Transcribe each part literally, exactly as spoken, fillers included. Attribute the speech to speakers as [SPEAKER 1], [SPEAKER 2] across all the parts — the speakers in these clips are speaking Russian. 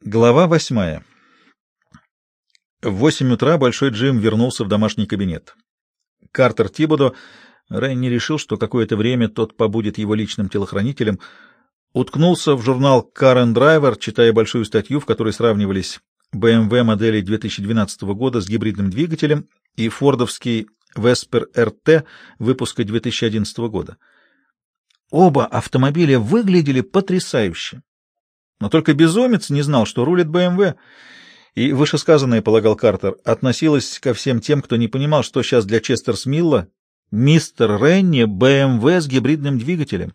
[SPEAKER 1] Глава восьмая. В восемь утра Большой Джим вернулся в домашний кабинет. Картер Тибодо, Ренни решил, что какое-то время тот побудет его личным телохранителем, уткнулся в журнал Car and Driver, читая большую статью, в которой сравнивались бэ эм вэ модели две тысячи двенадцатого года с гибридным двигателем и фордовский Vesper эр ти выпуска две тысячи одиннадцатого года. Оба автомобиля выглядели потрясающе. Но только безумец не знал, что рулит бэ эм вэ, и вышесказанное, полагал Картер, относилось ко всем тем, кто не понимал, что сейчас для Честерс-Милла мистер Ренни бэ эм вэ с гибридным двигателем.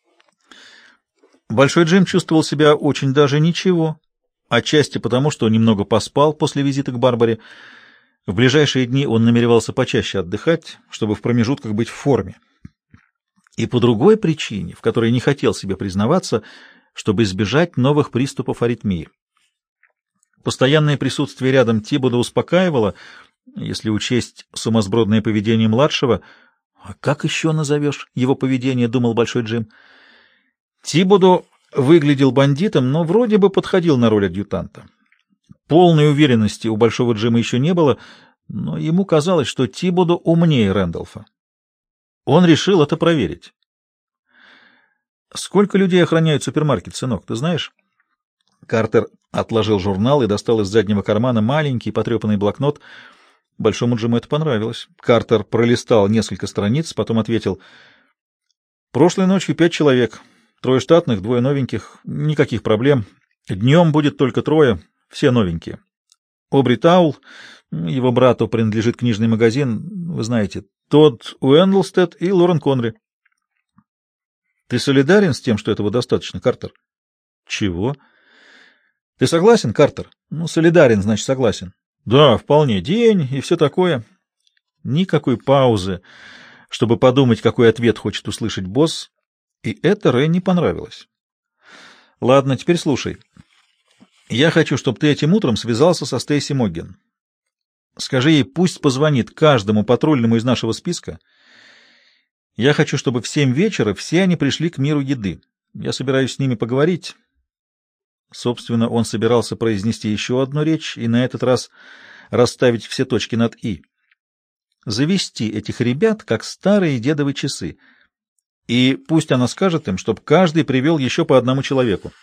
[SPEAKER 1] Большой Джим чувствовал себя очень даже ничего, отчасти потому, что немного поспал после визита к Барбаре. В ближайшие дни он намеревался почаще отдыхать, чтобы в промежутках быть в форме. И по другой причине, в которой не хотел себе признаваться, чтобы избежать новых приступов аритмии. Постоянное присутствие рядом Тибодо успокаивало, если учесть сумасбродное поведение младшего. А как еще назовешь его поведение, думал Большой Джим. Тибодо выглядел бандитом, но вроде бы подходил на роль адъютанта. Полной уверенности у Большого Джима еще не было, но ему казалось, что Тибодо умнее Рэндалфа. Он решил это проверить. «Сколько людей охраняют супермаркет, сынок, ты знаешь?» Картер отложил журнал и достал из заднего кармана маленький потрепанный блокнот. Большому Джиму это понравилось. Картер пролистал несколько страниц, потом ответил: «Прошлой ночью пять человек. Трое штатных, двое новеньких. Никаких проблем. Днем будет только трое, все новенькие. Обри Таул, его брату принадлежит книжный магазин, вы знаете, Тодд Уэндлстед и Лорен Конри». «Ты солидарен с тем, что этого достаточно, Картер?» «Чего?» «Ты согласен, Картер?» «Ну, солидарен, значит, согласен». «Да, вполне. День и все такое». Никакой паузы, чтобы подумать, какой ответ хочет услышать босс, и это Ренни понравилось. «Ладно, теперь слушай. Я хочу, чтобы ты этим утром связался со Стейси Могген. Скажи ей, пусть позвонит каждому патрульному из нашего списка. Я хочу, чтобы в семь вечера все они пришли к миру еды. Я собираюсь с ними поговорить». Собственно, он собирался произнести еще одну речь и на этот раз расставить все точки над «и». Завести этих ребят, как старые дедовы часы. И пусть она скажет им, чтобы каждый привел еще по одному человеку.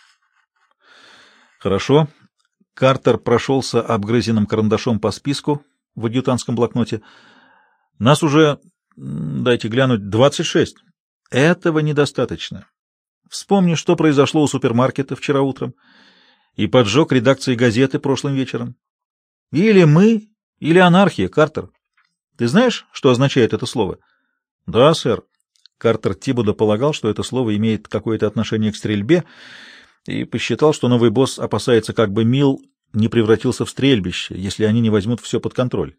[SPEAKER 1] Хорошо. Картер прошелся обгрызенным карандашом по списку в адъютантском блокноте. Нас уже, дайте глянуть, двадцать шесть. Этого недостаточно. Вспомни, что произошло у супермаркета вчера утром и поджог редакции газеты прошлым вечером. Или мы, или анархия, Картер. Ты знаешь, что означает это слово? Да, сэр. Картер Тибодо полагал, что это слово имеет какое-то отношение к стрельбе, и посчитал, что новый босс опасается, как бы Милл не превратился в стрельбище, если они не возьмут все под контроль.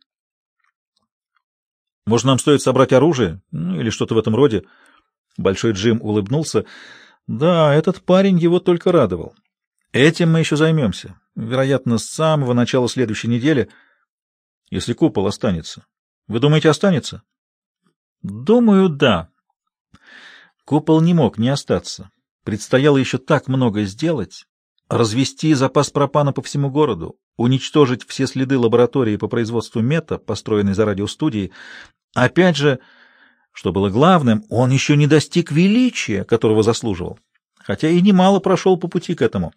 [SPEAKER 1] Может, нам стоит собрать оружие? Ну, или что-то в этом роде? Большой Джим улыбнулся. Да, этот парень его только радовал. Этим мы еще займемся. Вероятно, с самого начала следующей недели, если купол останется. Вы думаете, останется? Думаю, да. Купол не мог не остаться. Предстояло еще так много сделать. Развести запас пропана по всему городу, уничтожить все следы лаборатории по производству мета, построенной за радиостудией. Опять же, что было главным, он еще не достиг величия, которого заслуживал, хотя и немало прошел по пути к этому.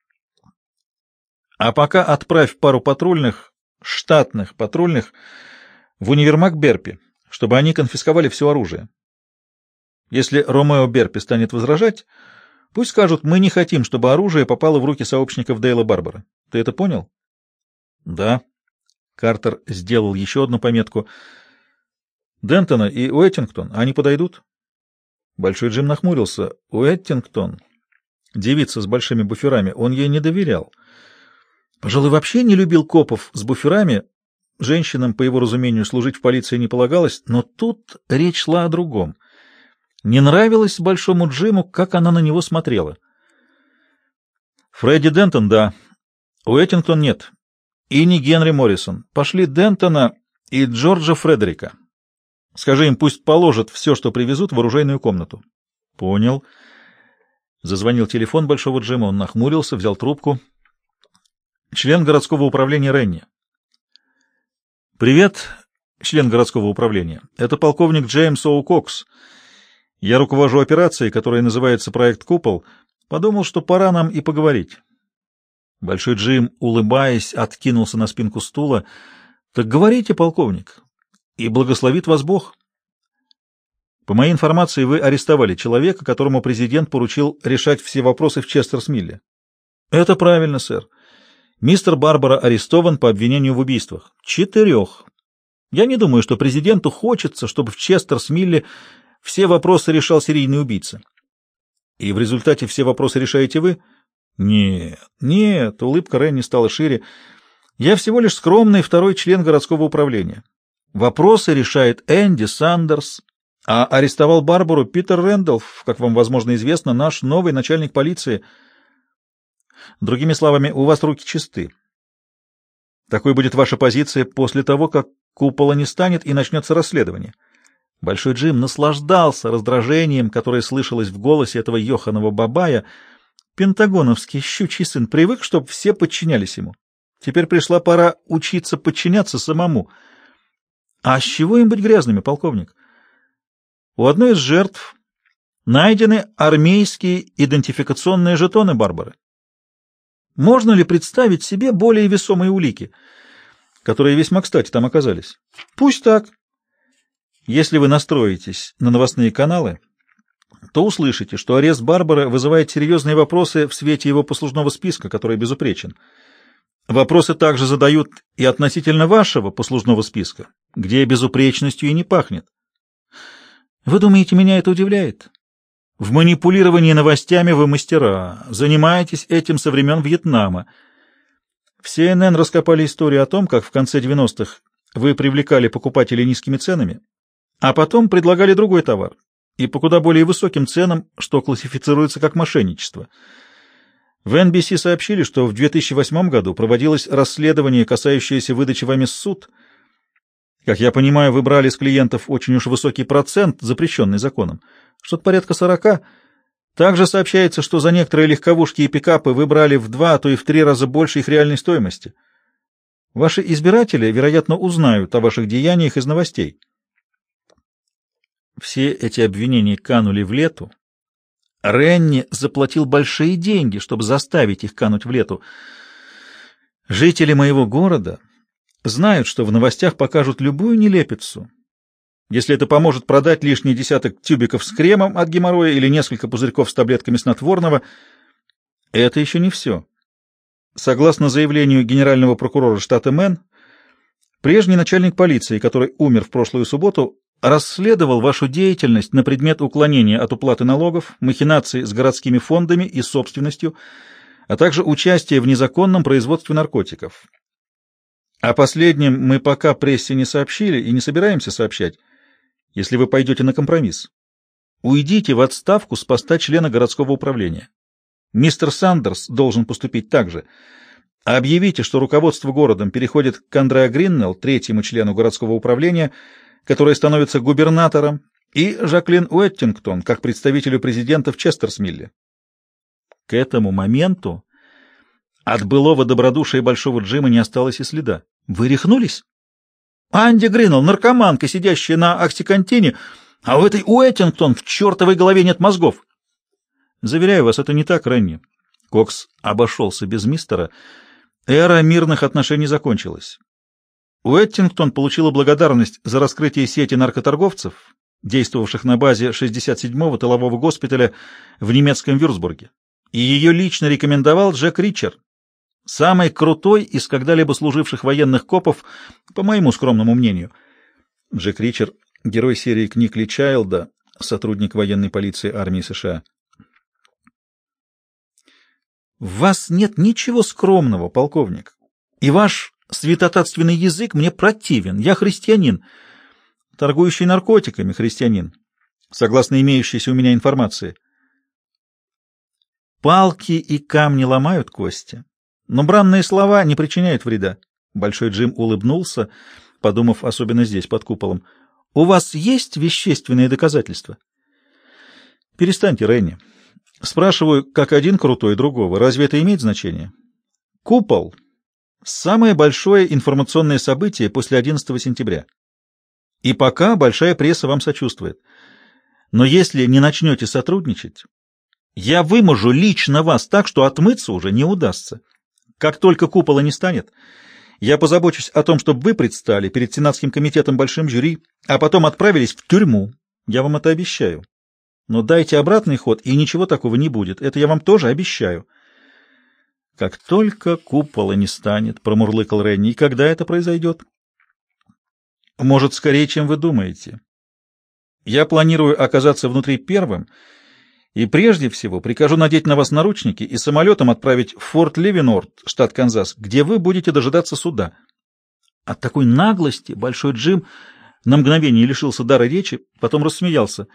[SPEAKER 1] А пока отправь пару патрульных, штатных патрульных, в универмаг Берпи, чтобы они конфисковали все оружие. Если Ромео Берпи станет возражать, пусть скажут: мы не хотим, чтобы оружие попало в руки сообщников Дейла Барбара. Ты это понял? Да. Картер сделал еще одну пометку. Дентона и Уэттингтон, они подойдут? Большой Джим нахмурился. Уэттингтон, девица с большими буферами, он ей не доверял. Пожалуй, вообще не любил копов с буферами. Женщинам, по его разумению, служить в полиции не полагалось, но тут речь шла о другом. Не нравилось Большому Джиму, как она на него смотрела. Фредди Дентон, да. Уэттингтон нет. И не Генри Моррисон. Пошли Дентона и Джорджа Фредерика. Скажи им, пусть положат все, что привезут, в оружейную комнату. Понял. Зазвонил телефон Большого Джима, он нахмурился, взял трубку. член городского управления Ренни. Привет, член городского управления. Это полковник Джеймс Оу Кокс. Я руковожу операцией, которая называется «Проект Купол». Подумал, что пора нам и поговорить. Большой Джим, улыбаясь, откинулся на спинку стула. Так говорите, полковник, и благословит вас Бог. По моей информации, вы арестовали человека, которому президент поручил решать все вопросы в Честерс-Милле. Это правильно, сэр. Мистер Барбара арестован по обвинению в убийствах. Четырех. Я не думаю, что президенту хочется, чтобы в Честерс-Милле все вопросы решал серийный убийца. И в результате все вопросы решаете вы? Нет, нет, улыбка Ренни стала шире. Я всего лишь скромный второй член городского управления. Вопросы решает Энди Сандерс, а арестовал Барбару Питер Рэндалф, как вам, возможно, известно, наш новый начальник полиции. Другими словами, у вас руки чисты. Такой будет ваша позиция после того, как купола не станет и начнется расследование. Большой Джим наслаждался раздражением, которое слышалось в голосе этого Йоханова Бабая. Пентагоновский щучий сын привык, чтобы все подчинялись ему. Теперь пришла пора учиться подчиняться самому. А с чего им быть грязными, полковник? У одной из жертв найдены армейские идентификационные жетоны Барбары. Можно ли представить себе более весомые улики, которые весьма кстати там оказались? Пусть так. Если вы настроитесь на новостные каналы, то услышите, что арест Барбары вызывает серьезные вопросы в свете его послужного списка, который безупречен. Вопросы также задают и относительно вашего послужного списка, где безупречностью и не пахнет. Вы думаете, меня это удивляет? В манипулировании новостями вы мастера, занимаетесь этим со времен Вьетнама. В Си Эн Эн раскопали историю о том, как в конце девяностых вы привлекали покупателей низкими ценами, а потом предлагали другой товар, и по куда более высоким ценам, что классифицируется как мошенничество. В Эн Би Си сообщили, что в две тысячи восьмом году проводилось расследование, касающееся выдачи вами ссуд. Как я понимаю, вы брали с клиентов очень уж высокий процент, запрещенный законом, что-то порядка сорока. Также сообщается, что за некоторые легковушки и пикапы вы брали в два, а то и в три раза больше их реальной стоимости. Ваши избиратели, вероятно, узнают о ваших деяниях из новостей. Все эти обвинения канули в лету. Ренни заплатил большие деньги, чтобы заставить их кануть в лету. Жители моего города знают, что в новостях покажут любую нелепицу. Если это поможет продать лишний десяток тюбиков с кремом от геморроя или несколько пузырьков с таблетками снотворного, это еще не все. Согласно заявлению генерального прокурора штата Мэн, прежний начальник полиции, который умер в прошлую субботу, расследовал вашу деятельность на предмет уклонения от уплаты налогов, махинаций с городскими фондами и собственностью, а также участия в незаконном производстве наркотиков. О последнем мы пока прессе не сообщили и не собираемся сообщать, если вы пойдете на компромисс. Уйдите в отставку с поста члена городского управления. Мистер Сандерс должен поступить так же. Объявите, что руководство городом переходит к Андреа Гриннелл, третьему члену городского управления, который становится губернатором, и Жаклин Уэттингтон, как представителю президента в Честерс-Милле. К этому моменту от былого добродушия Большого Джима не осталось и следа. Вы рехнулись? Анди Гриннелл, наркоманка, сидящая на оксикантине, а у этой Уэттингтон в чертовой голове нет мозгов. Заверяю вас, это не так, Ренни. Кокс обошелся без мистера. Эра мирных отношений закончилась. Уэттингтон получила благодарность за раскрытие сети наркоторговцев, действовавших на базе шестьдесят седьмого тылового госпиталя в немецком Вюрцбурге, и ее лично рекомендовал Джек Ричер, самый крутой из когда-либо служивших военных копов, по моему скромному мнению. Джек Ричер — герой серии книг Ли Чайлда, сотрудник военной полиции армии США. В вас нет ничего скромного, полковник, и ваш святотатственный язык мне противен. Я христианин, торгующий наркотиками христианин, согласно имеющейся у меня информации. Палки и камни ломают кости, но бранные слова не причиняют вреда. Большой Джим улыбнулся, подумав особенно здесь, под куполом. У вас есть вещественные доказательства? Перестаньте, Ренни. Спрашиваю, как один крутой другого. Разве это имеет значение? Купол Самое большое информационное событие после одиннадцатого сентября. И пока большая пресса вам сочувствует. Но если не начнете сотрудничать, я выможу лично вас так, что отмыться уже не удастся. Как только купола не станет, я позабочусь о том, чтобы вы предстали перед Сенатским комитетом большим жюри, а потом отправились в тюрьму. Я вам это обещаю. Но дайте обратный ход, и ничего такого не будет. Это я вам тоже обещаю. Как только купола не станет, промурлыкал Ренни, и когда это произойдет? Может, скорее, чем вы думаете. Я планирую оказаться внутри первым, и прежде всего прикажу надеть на вас наручники и самолетом отправить в Форт Ливенорд, штат Канзас, где вы будете дожидаться суда. От такой наглости Большой Джим на мгновение лишился дара речи, потом рассмеялся.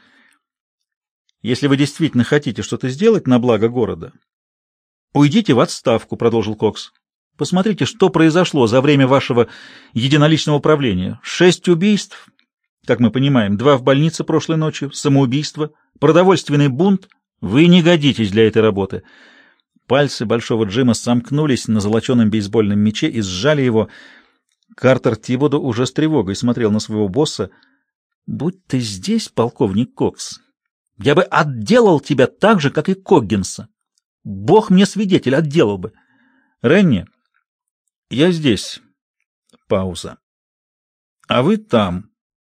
[SPEAKER 1] Если вы действительно хотите что-то сделать на благо города, уйдите в отставку, продолжил Кокс. Посмотрите, что произошло за время вашего единоличного правления. Шесть убийств, как мы понимаем, два в больнице прошлой ночью, самоубийство, продовольственный бунт. Вы не годитесь для этой работы. Пальцы Большого Джима сомкнулись на золоченом бейсбольном мяче и сжали его. Картер Тибоду уже с тревогой смотрел на своего босса. «Будь ты здесь, полковник Кокс, я бы отделал тебя так же, как и Коггинса. Бог мне свидетель, отделал бы. Ренни, я здесь». Пауза. «А вы там».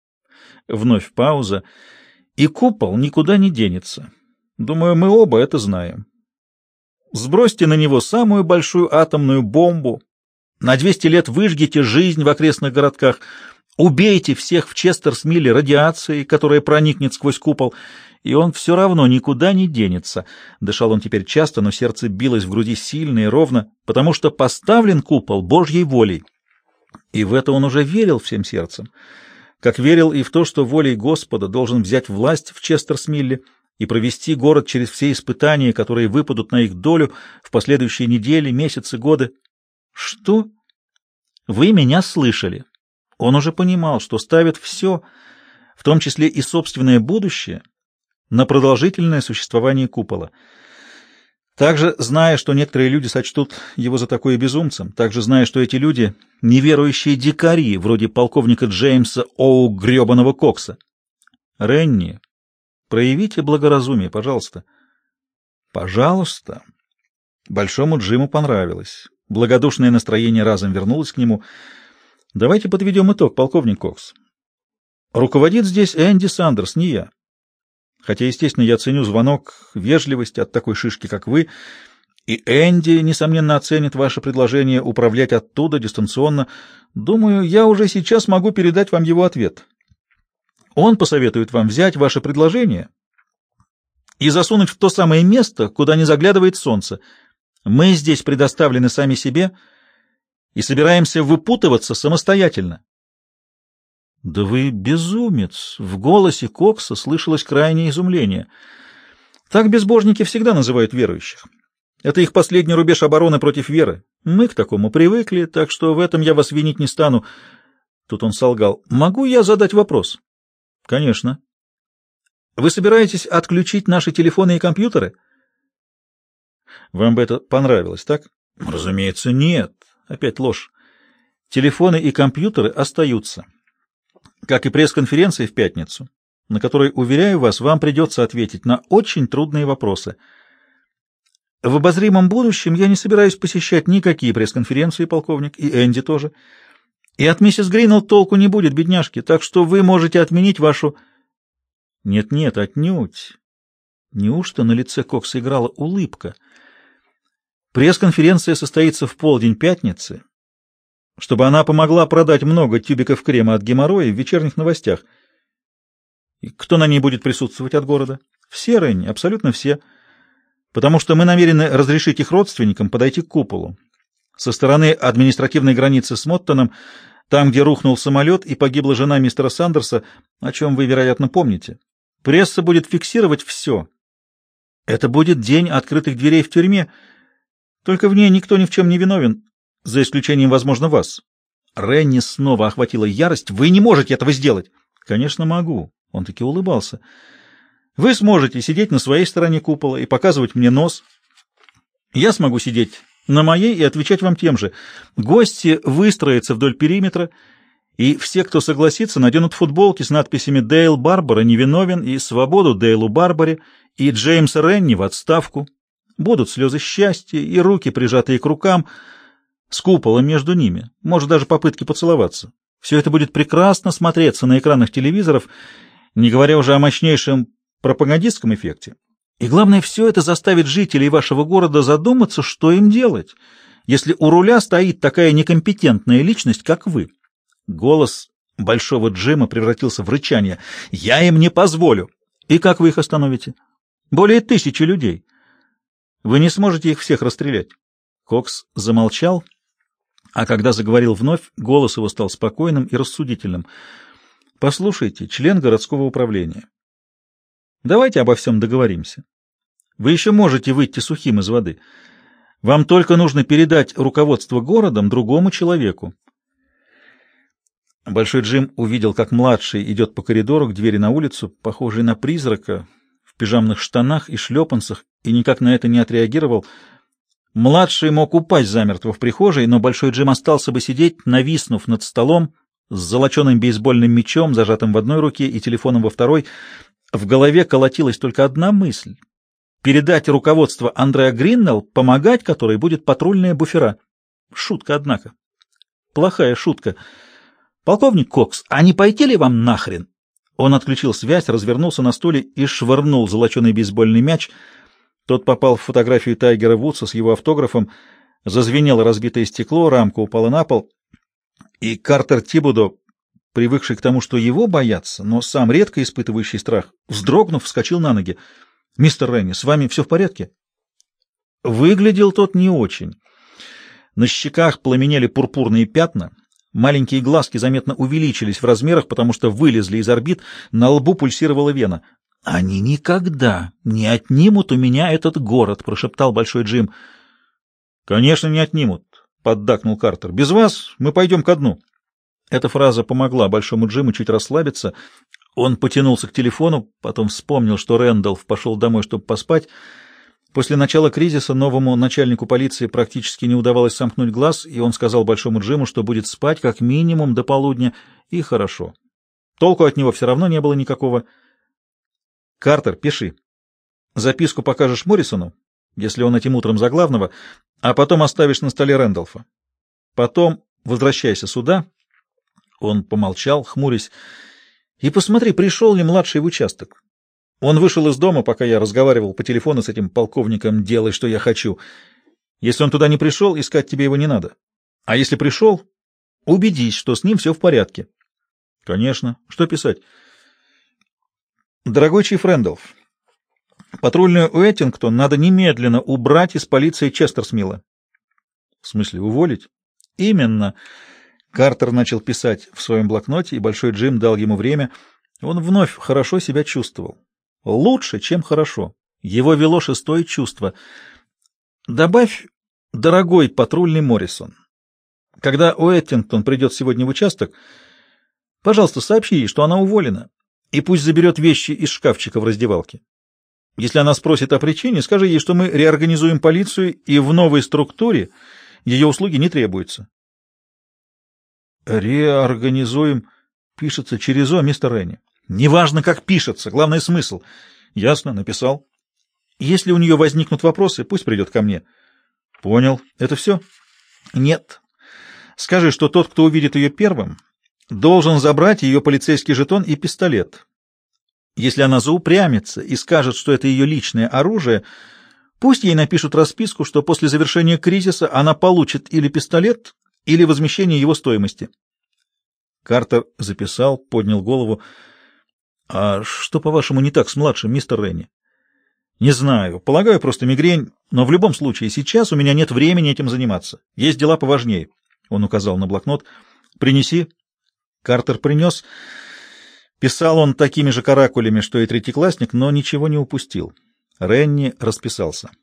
[SPEAKER 1] Вновь пауза. «И купол никуда не денется. Думаю, мы оба это знаем. Сбросьте на него самую большую атомную бомбу, на двести лет выжгите жизнь в окрестных городках, убейте всех в Честерсмилле радиацией, которая проникнет сквозь купол, и он все равно никуда не денется». Дышал он теперь часто, но сердце билось в груди сильно и ровно, потому что поставлен купол Божьей волей. И в это он уже верил всем сердцем, как верил и в то, что волей Господа должен взять власть в Честерсмилле и провести город через все испытания, которые выпадут на их долю в последующие недели, месяцы, годы. Что? Вы меня слышали. Он уже понимал, что ставит все, в том числе и собственное будущее, на продолжительное существование купола. Также, зная, что некоторые люди сочтут его за такое безумцем, также зная, что эти люди — неверующие дикари, вроде полковника Джеймса Оу гребаного Кокса. Ренни, проявите благоразумие, пожалуйста. Пожалуйста. Большому Джиму понравилось. Благодушное настроение разом вернулось к нему. Давайте подведем итог, полковник Кокс. Руководит здесь Энди Сандерс, не я. Хотя, естественно, я ценю звонок, вежливость от такой шишки, как вы, и Энди, несомненно, оценит ваше предложение управлять оттуда дистанционно. Думаю, я уже сейчас могу передать вам его ответ. Он посоветует вам взять ваше предложение и засунуть в то самое место, куда не заглядывает солнце. Мы здесь предоставлены сами себе и собираемся выпутываться самостоятельно. «Да вы безумец!» — в голосе Кокса слышалось крайнее изумление. Так безбожники всегда называют верующих. Это их последний рубеж обороны против веры. Мы к такому привыкли, так что в этом я вас винить не стану. Тут он солгал. «Могу я задать вопрос?» «Конечно». «Вы собираетесь отключить наши телефоны и компьютеры?» «Вам бы это понравилось, так?» «Разумеется, нет». Опять ложь. «Телефоны и компьютеры остаются. Как и пресс-конференция в пятницу, на которой, уверяю вас, вам придется ответить на очень трудные вопросы. В обозримом будущем я не собираюсь посещать никакие пресс-конференции, полковник, и Энди тоже. И от миссис Гринелл толку не будет, бедняжки, так что вы можете отменить вашу...» «Нет-нет, отнюдь». Неужто на лице Кокса играла улыбка? «Пресс-конференция состоится в полдень пятницы, чтобы она помогла продать много тюбиков крема от геморроя в вечерних новостях. И кто на ней будет присутствовать от города? Все, Ренни, абсолютно все. Потому что мы намерены разрешить их родственникам подойти к куполу. Со стороны административной границы с Моттоном, там, где рухнул самолет и погибла жена мистера Сандерса, о чем вы, вероятно, помните. Пресса будет фиксировать все. Это будет день открытых дверей в тюрьме, только в ней никто ни в чем не виновен, за исключением, возможно, вас. Ренни снова охватила ярость. Вы не можете этого сделать. Конечно, могу. Он таки улыбался. Вы сможете сидеть на своей стороне купола и показывать мне нос. Я смогу сидеть на моей и отвечать вам тем же. Гости выстроятся вдоль периметра, и все, кто согласится, наденут футболки с надписями «Дейл Барбара невиновен» и «Свободу Дейлу Барбаре» и «Джеймса Ренни в отставку». Будут слезы счастья и руки, прижатые к рукам, с куполом между ними, может, даже попытки поцеловаться. Все это будет прекрасно смотреться на экранах телевизоров, не говоря уже о мощнейшем пропагандистском эффекте. И главное, все это заставит жителей вашего города задуматься, что им делать, если у руля стоит такая некомпетентная личность, как вы. Голос Большого Джима превратился в рычание. «Я им не позволю!» «И как вы их остановите?» «Более тысячи людей. Вы не сможете их всех расстрелять». Кокс замолчал, а когда заговорил вновь, голос его стал спокойным и рассудительным. «Послушайте, член городского управления, давайте обо всем договоримся. Вы еще можете выйти сухим из воды. Вам только нужно передать руководство городом другому человеку». Большой Джим увидел, как младший идет по коридору к двери на улицу, похожий на призрака, в пижамных штанах и шлепанцах, и никак на это не отреагировал. Младший мог упасть замертво в прихожей, но Большой Джим остался бы сидеть, нависнув над столом, с золоченым бейсбольным мячом, зажатым в одной руке, и телефоном во второй. В голове колотилась только одна мысль — передать руководство Андреа Гриннелл, помогать которой будет патрульная буфера. Шутка, однако. Плохая шутка. «Полковник Кокс, а не пойти ли вам нахрен?» Он отключил связь, развернулся на стуле и швырнул золоченый бейсбольный мяч. Тот попал в фотографию Тайгера Вудса с его автографом, зазвенело разбитое стекло, рамка упала на пол, и Картер Тибудо, привыкший к тому, что его боятся, но сам редко испытывающий страх, вздрогнув, вскочил на ноги. «Мистер Ренни, с вами все в порядке?» Выглядел тот не очень. На щеках пламенели пурпурные пятна, маленькие глазки заметно увеличились в размерах, потому что вылезли из орбит, на лбу пульсировала вена. «Они никогда не отнимут у меня этот город», — прошептал Большой Джим. «Конечно, не отнимут», — поддакнул Картер. «Без вас мы пойдем ко дну». Эта фраза помогла Большому Джиму чуть расслабиться. Он потянулся к телефону, потом вспомнил, что Рэндалф пошел домой, чтобы поспать. После начала кризиса новому начальнику полиции практически не удавалось сомкнуть глаз, и он сказал Большому Джиму, что будет спать как минимум до полудня, и хорошо. Толку от него все равно не было никакого. «Картер, пиши. Записку покажешь Моррисону, если он этим утром за главного, а потом оставишь на столе Рэндалфа. Потом возвращайся сюда». Он помолчал, хмурясь. «И посмотри, пришел ли младший в участок. Он вышел из дома, пока я разговаривал по телефону с этим полковником «Делай, что я хочу». Если он туда не пришел, искать тебе его не надо. А если пришел, убедись, что с ним все в порядке». «Конечно. Что писать?» «Дорогой чиф Рэндалф, патрульную Уэттингтон надо немедленно убрать из полиции Честерсмилла». «В смысле, уволить?» «Именно». Картер начал писать в своем блокноте, и Большой Джим дал ему время. Он вновь хорошо себя чувствовал. Лучше, чем хорошо. Его вело шестое чувство. «Добавь, дорогой патрульный Моррисон, когда Уэттингтон придет сегодня в участок, пожалуйста, сообщи ей, что она уволена, и пусть заберет вещи из шкафчика в раздевалке. Если она спросит о причине, скажи ей, что мы реорганизуем полицию, и в новой структуре ее услуги не требуются». «Реорганизуем» пишется через «о», мистер Ренни. «Неважно, как пишется, главный смысл». «Ясно, написал». «Если у нее возникнут вопросы, пусть придет ко мне». «Понял. Это все?» «Нет. Скажи, что тот, кто увидит ее первым, должен забрать ее полицейский жетон и пистолет. Если она заупрямится и скажет, что это ее личное оружие, пусть ей напишут расписку, что после завершения кризиса она получит или пистолет, или возмещение его стоимости». Картер записал, поднял голову. «А что, по-вашему, не так с младшим, мистер Ренни?» «Не знаю. Полагаю, просто мигрень. Но в любом случае, сейчас у меня нет времени этим заниматься. Есть дела поважнее». Он указал на блокнот. «Принеси». Картер принес. Писал он такими же каракулями, что и третьеклассник, но ничего не упустил. Ренни расписался.